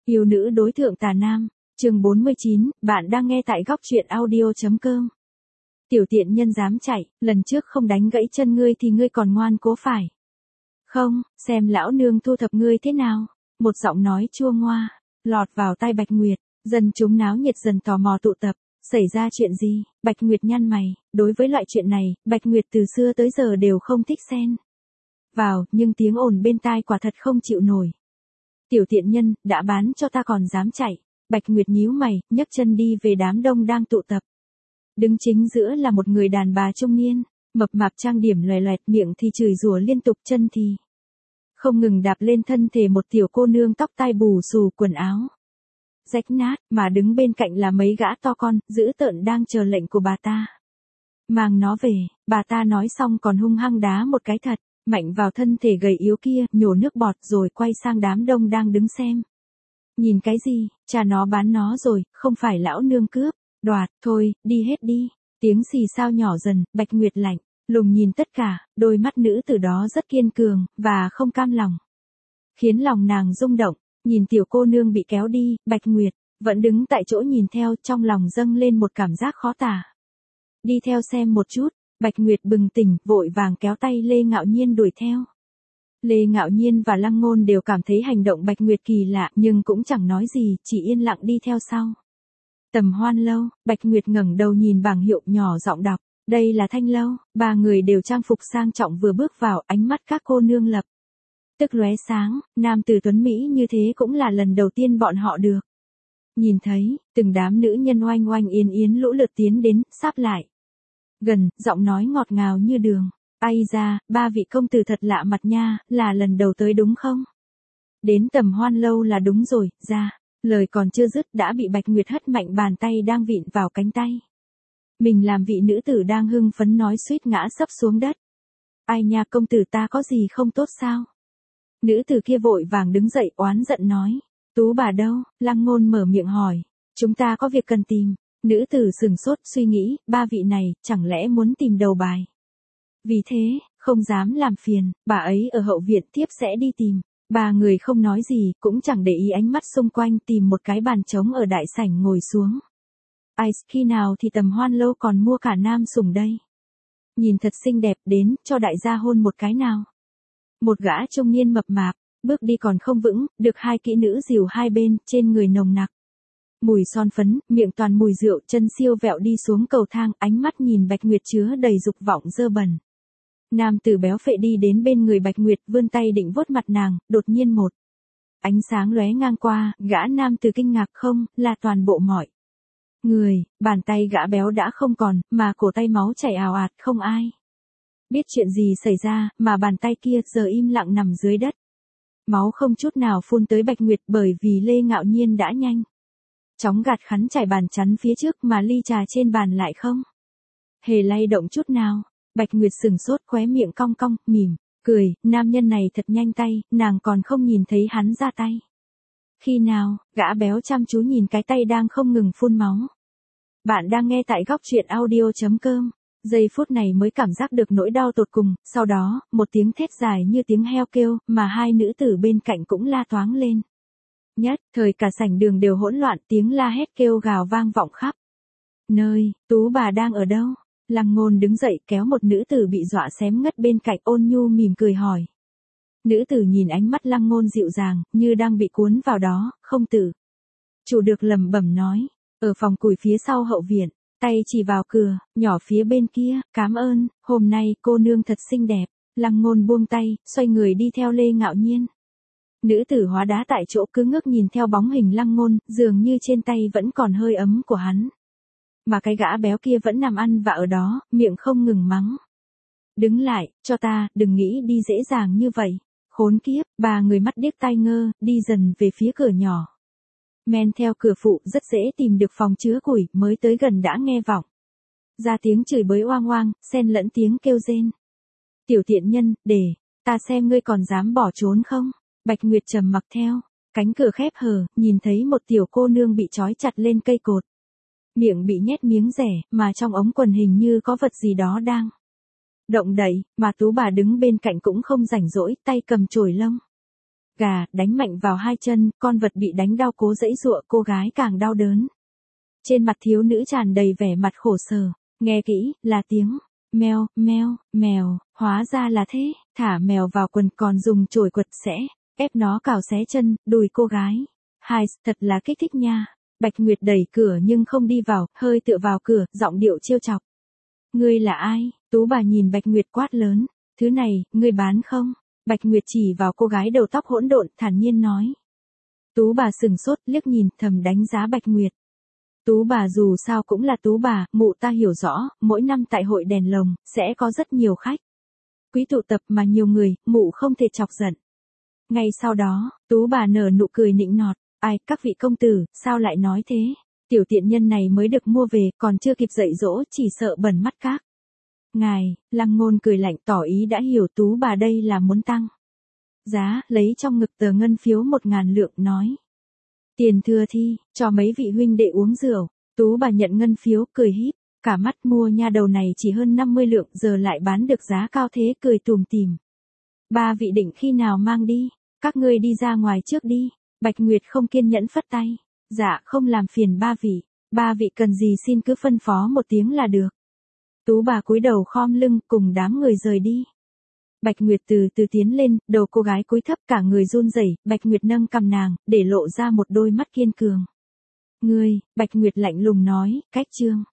Yêu nữ đối thượng tà nam, chương 49, bạn đang nghe tại góc truyện audio.com. Tiểu tiện nhân dám chạy, lần trước không đánh gãy chân ngươi thì ngươi còn ngoan cố phải. Không, xem lão nương thu thập ngươi thế nào. Một giọng nói chua ngoa, lọt vào tai Bạch Nguyệt, dân chúng náo nhiệt dần tò mò tụ tập. Xảy ra chuyện gì? Bạch Nguyệt nhăn mày, đối với loại chuyện này, Bạch Nguyệt từ xưa tới giờ đều không thích xen vào, nhưng tiếng ồn bên tai quả thật không chịu nổi. Tiểu tiện nhân, đã bán cho ta còn dám chạy. Bạch Nguyệt nhíu mày, nhấc chân đi về đám đông đang tụ tập. Đứng chính giữa là một người đàn bà trung niên, mập mạp trang điểm loè loẹt, miệng thì chửi rủa liên tục, chân thì không ngừng đạp lên thân thể một tiểu cô nương tóc tai bù xù, quần áo rách nát, mà đứng bên cạnh là mấy gã to con, dữ tợn đang chờ lệnh của bà ta. Mang nó về, bà ta nói xong còn hung hăng đá một cái thật mạnh vào thân thể gầy yếu kia, nhổ nước bọt rồi quay sang đám đông đang đứng xem. Nhìn cái gì, cha nó bán nó rồi, không phải lão nương cướp, đoạt, thôi, đi hết đi. Tiếng xì xao nhỏ dần, Bạch Nguyệt lạnh lùng nhìn tất cả, đôi mắt nữ tử đó rất kiên cường, và không cam lòng. Khiến lòng nàng rung động, nhìn tiểu cô nương bị kéo đi, Bạch Nguyệt vẫn đứng tại chỗ nhìn theo, trong lòng dâng lên một cảm giác khó tả. Đi theo xem một chút. Bạch Nguyệt bừng tỉnh, vội vàng kéo tay Lê Ngạo Nhiên đuổi theo. Lê Ngạo Nhiên và Lăng Ngôn đều cảm thấy hành động Bạch Nguyệt kỳ lạ, nhưng cũng chẳng nói gì, chỉ yên lặng đi theo sau. Tầm Hoan Lâu, Bạch Nguyệt ngẩng đầu nhìn bảng hiệu, nhỏ giọng đọc, đây là Thanh Lâu. Ba người đều trang phục sang trọng vừa bước vào, ánh mắt các cô nương lập tức lóe sáng, nam tử tuấn mỹ như thế cũng là lần đầu tiên bọn họ được nhìn thấy. Từng đám nữ nhân oanh oanh yến yến lũ lượt tiến đến, sáp lại gần, giọng nói ngọt ngào như đường. Ai ra, ba vị công tử thật lạ mặt nha, là lần đầu tới đúng không? Đến Tầm Hoan Lâu là đúng rồi, ra. Lời còn chưa dứt đã bị Bạch Nguyệt hất mạnh bàn tay đang vịn vào cánh tay. Mình làm vị nữ tử đang hưng phấn nói suýt ngã sấp xuống đất. Ai nha, công tử ta có gì không tốt sao? Nữ tử kia vội vàng đứng dậy oán giận nói. Tú bà đâu? Lăng Ngôn mở miệng hỏi. Chúng ta có việc cần tìm. Nữ tử sừng sốt suy nghĩ, ba vị này, chẳng lẽ muốn tìm đầu bài. Vì thế, không dám làm phiền, bà ấy ở hậu viện, tiếp sẽ đi tìm. Ba người không nói gì, cũng chẳng để ý ánh mắt xung quanh, tìm một cái bàn trống ở đại sảnh ngồi xuống. Ai, khi nào thì Tầm Hoan Lâu còn mua cả nam sủng đây. Nhìn thật xinh đẹp, đến, cho đại gia hôn một cái nào. Một gã trung niên mập mạp, bước đi còn không vững, được hai kỹ nữ dìu hai bên, trên người nồng nặc mùi son phấn, miệng toàn mùi rượu, chân siêu vẹo đi xuống cầu thang, ánh mắt nhìn Bạch Nguyệt chứa đầy dục vọng dơ bẩn. Nam tử béo phệ đi đến bên người Bạch Nguyệt, vươn tay định vuốt mặt nàng, đột nhiên một ánh sáng lóe ngang qua, gã nam tử kinh ngạc, không, là toàn bộ mọi người, bàn tay gã béo đã không còn, mà cổ tay máu chảy ào ạt, không ai biết chuyện gì xảy ra, mà bàn tay kia giờ im lặng nằm dưới đất. Máu không chút nào phun tới Bạch Nguyệt, bởi vì Lê Ngạo Nhiên đã nhanh chóng gạt khăn trải bàn chắn phía trước, mà ly trà trên bàn lại không hề lay động chút nào. Bạch Nguyệt sừng sốt, khóe miệng cong cong, mỉm cười, nam nhân này thật nhanh tay, nàng còn không nhìn thấy hắn ra tay. Khi nào? Gã béo chăm chú nhìn cái tay đang không ngừng phun máu. Bạn đang nghe tại góc truyện audio.com. Giây phút này mới cảm giác được nỗi đau tột cùng, sau đó, một tiếng thét dài như tiếng heo kêu, mà hai nữ tử bên cạnh cũng la toáng lên. Nhất thời cả sảnh đường đều hỗn loạn, tiếng la hét kêu gào vang vọng khắp nơi. Tú bà đang ở đâu? Lăng Ngôn đứng dậy kéo một nữ tử bị dọa xém ngất bên cạnh, ôn nhu mỉm cười hỏi. Nữ tử nhìn ánh mắt Lăng Ngôn dịu dàng, như đang bị cuốn vào đó, không tự chủ được lẩm bẩm nói. Ở phòng củi phía sau hậu viện, tay chỉ vào cửa, nhỏ phía bên kia, cảm ơn, hôm nay cô nương thật xinh đẹp. Lăng Ngôn buông tay, xoay người đi theo Lê Ngạo Nhiên. Nữ tử hóa đá tại chỗ cứ ngước nhìn theo bóng hình Lăng Ngôn, dường như trên tay vẫn còn hơi ấm của hắn. Mà cái gã béo kia vẫn nằm ăn vạ ở đó, miệng không ngừng mắng. Đứng lại, cho ta, đừng nghĩ đi dễ dàng như vậy. Khốn kiếp, ba người mắt điếc tai ngơ, đi dần về phía cửa nhỏ. Men theo cửa phụ, rất dễ tìm được phòng chứa củi, mới tới gần đã nghe vọng ra tiếng chửi bới oang oang, xen lẫn tiếng kêu rên. Tiểu tiện nhân, để ta xem ngươi còn dám bỏ trốn không? Bạch Nguyệt trầm mặc theo cánh cửa khép hờ, nhìn thấy một tiểu cô nương bị trói chặt lên cây cột. Miệng bị nhét miếng rẻ, mà trong ống quần hình như có vật gì đó đang động đậy, mà tú bà đứng bên cạnh cũng không rảnh rỗi, tay cầm chổi lông gà, đánh mạnh vào hai chân, con vật bị đánh đau cố giãy giụa, cô gái càng đau đớn. Trên mặt thiếu nữ tràn đầy vẻ mặt khổ sở, nghe kỹ, là tiếng meo, meo, mèo, hóa ra là thế, thả mèo vào quần còn dùng chổi quật sẽ, ép nó cào xé chân, đùi cô gái. Hai, thật là kích thích nha. Bạch Nguyệt đẩy cửa nhưng không đi vào, hơi tựa vào cửa, giọng điệu trêu chọc. Ngươi là ai? Tú bà nhìn Bạch Nguyệt quát lớn. Thứ này, ngươi bán không? Bạch Nguyệt chỉ vào cô gái đầu tóc hỗn độn, thản nhiên nói. Tú bà sừng sốt, liếc nhìn, thầm đánh giá Bạch Nguyệt. Tú bà dù sao cũng là tú bà, mụ ta hiểu rõ, mỗi năm tại hội đèn lồng, sẽ có rất nhiều khách. Quý tụ tập mà nhiều người, mụ không thể chọc giận. Ngay sau đó, tú bà nở nụ cười nịnh nọt. Ai, các vị công tử, sao lại nói thế? Tiểu tiện nhân này mới được mua về, còn chưa kịp dạy dỗ, chỉ sợ bẩn mắt các. Ngài, Lăng Ngôn cười lạnh tỏ ý đã hiểu tú bà đây là muốn tăng giá, lấy trong ngực tờ ngân phiếu 1.000 lượng nói. Tiền thừa thi, cho mấy vị huynh đệ uống rượu. Tú bà nhận ngân phiếu, cười híp, cả mắt mua nha đầu này chỉ hơn 50 lượng, giờ lại bán được giá cao thế, cười tùm tìm. Ba vị định khi nào mang đi, các ngươi đi ra ngoài trước đi. Bạch Nguyệt không kiên nhẫn phất tay. Dạ, không làm phiền ba vị. Ba vị cần gì xin cứ phân phó một tiếng là được. Tú bà cúi đầu khom lưng, cùng đám người rời đi. Bạch Nguyệt từ từ tiến lên, đầu cô gái cúi thấp, cả người run rẩy. Bạch Nguyệt nâng cằm nàng, để lộ ra một đôi mắt kiên cường. Ngươi, Bạch Nguyệt lạnh lùng nói, cách chương.